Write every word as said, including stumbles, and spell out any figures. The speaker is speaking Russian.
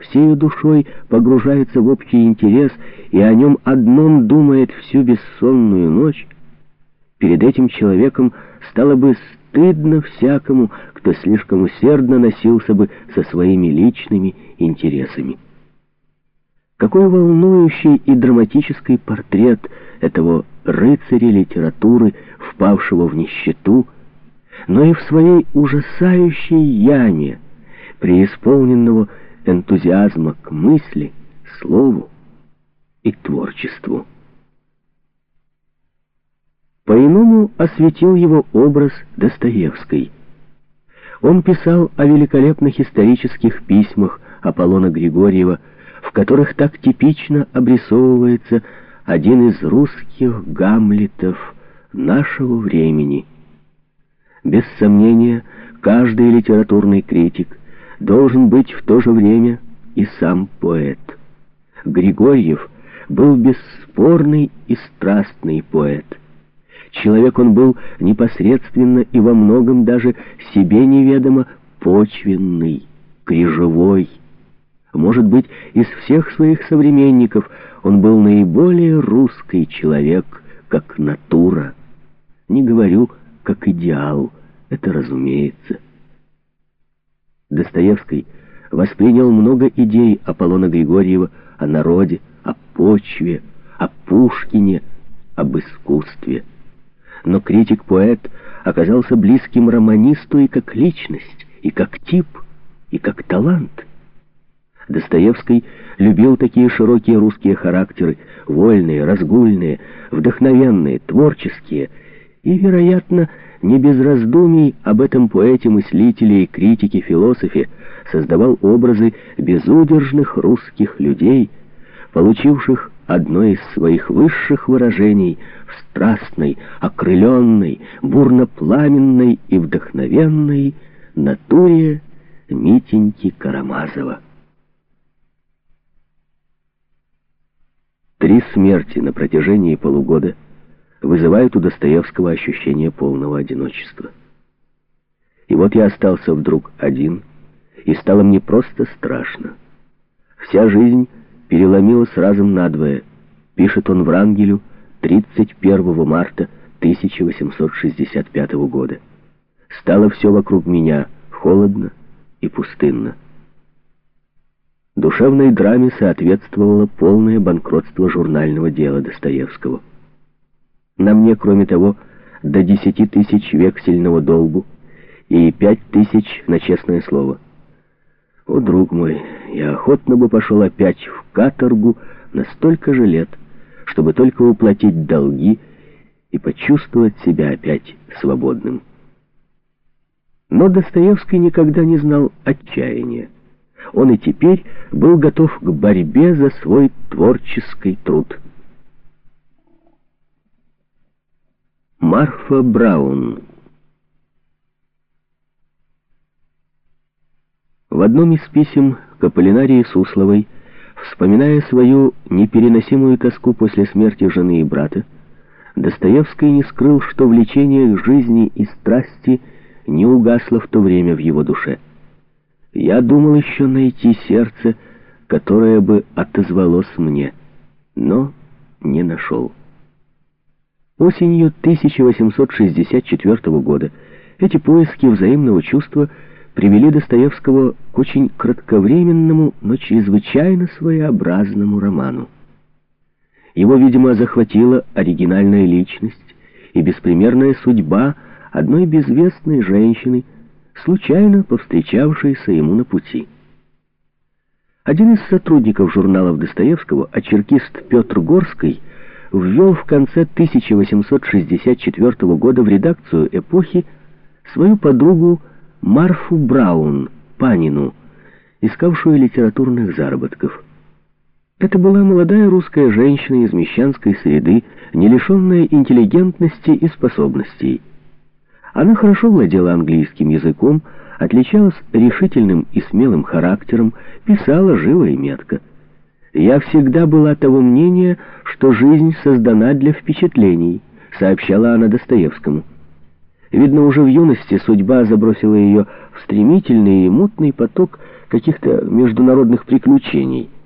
всею душой погружается в общий интерес и о нем одном думает всю бессонную ночь, перед этим человеком стало бы стыдно всякому, кто слишком усердно носился бы со своими личными интересами. Какой волнующий и драматический портрет этого рыцаря литературы, впавшего в нищету, но и в своей ужасающей яме, преисполненного энтузиазма к мысли, слову и творчеству. По-иному осветил его образ Достоевский. Он писал о великолепных исторических письмах Аполлона Григорьева, в которых так типично обрисовывается один из русских Гамлетов нашего времени. Без сомнения, каждый литературный критик должен быть в то же время и сам поэт. Григорьев был бесспорный и страстный поэт. Человек он был непосредственно и во многом даже себе неведомо почвенный, крижевой. Может быть, из всех своих современников он был наиболее русский человек, как натура. Не говорю, как идеал, это разумеется. Достоевский воспринял много идей Аполлона Григорьева о народе, о почве, о Пушкине, об искусстве. Но критик-поэт оказался близким романисту и как личность, и как тип, и как талант. Достоевский любил такие широкие русские характеры, вольные, разгульные, вдохновенные, творческие, и, вероятно, не без раздумий об этом поэте-мыслителе и критике-философе создавал образы безудержных русских людей, получивших одно из своих высших выражений в страстной, окрыленной, бурно-пламенной и вдохновенной натуре Митеньки Карамазова. Три смерти на протяжении полугода вызывают у Достоевского ощущение полного одиночества. И вот я остался вдруг один, и стало мне просто страшно. Вся жизнь переломилась разом надвое, пишет он Врангелю тридцать первого марта тысяча восемьсот шестьдесят пятого года. Стало все вокруг меня холодно и пустынно. Душевной драме соответствовало полное банкротство журнального дела Достоевского. На мне, кроме того, до десяти тысяч вексельного долгу и пять тысяч на честное слово. О, друг мой, я охотно бы пошел опять в каторгу на столько же лет, чтобы только уплатить долги и почувствовать себя опять свободным. Но Достоевский никогда не знал отчаяния. Он и теперь был готов к борьбе за свой творческий труд. Марфа Браун. В одном из писем к Аполлинарии Сусловой, вспоминая свою непереносимую тоску после смерти жены и брата, Достоевский не скрыл, что влечение к жизни и страсти не угасло в то время в его душе. «Я думал еще найти сердце, которое бы отозвалось мне, но не нашел». Осенью тысяча восемьсот шестьдесят четвёртого года эти поиски взаимного чувства привели Достоевского к очень кратковременному, но чрезвычайно своеобразному роману. Его, видимо, захватила оригинальная личность и беспримерная судьба одной безвестной женщины, случайно повстречавшейся ему на пути. Один из сотрудников журналов Достоевского, очеркист Петр Горский, ввел в конце тысяча восемьсот шестьдесят четвёртого года в редакцию «Эпохи» свою подругу Марфу Браун, Панину, искавшую литературных заработков. Это была молодая русская женщина из мещанской среды, не лишенная интеллигентности и способностей. Она хорошо владела английским языком, отличалась решительным и смелым характером, писала живо и метко. «Я всегда была того мнения, что жизнь создана для впечатлений», — сообщала она Достоевскому. Видно, уже в юности судьба забросила ее в стремительный и мутный поток каких-то международных приключений.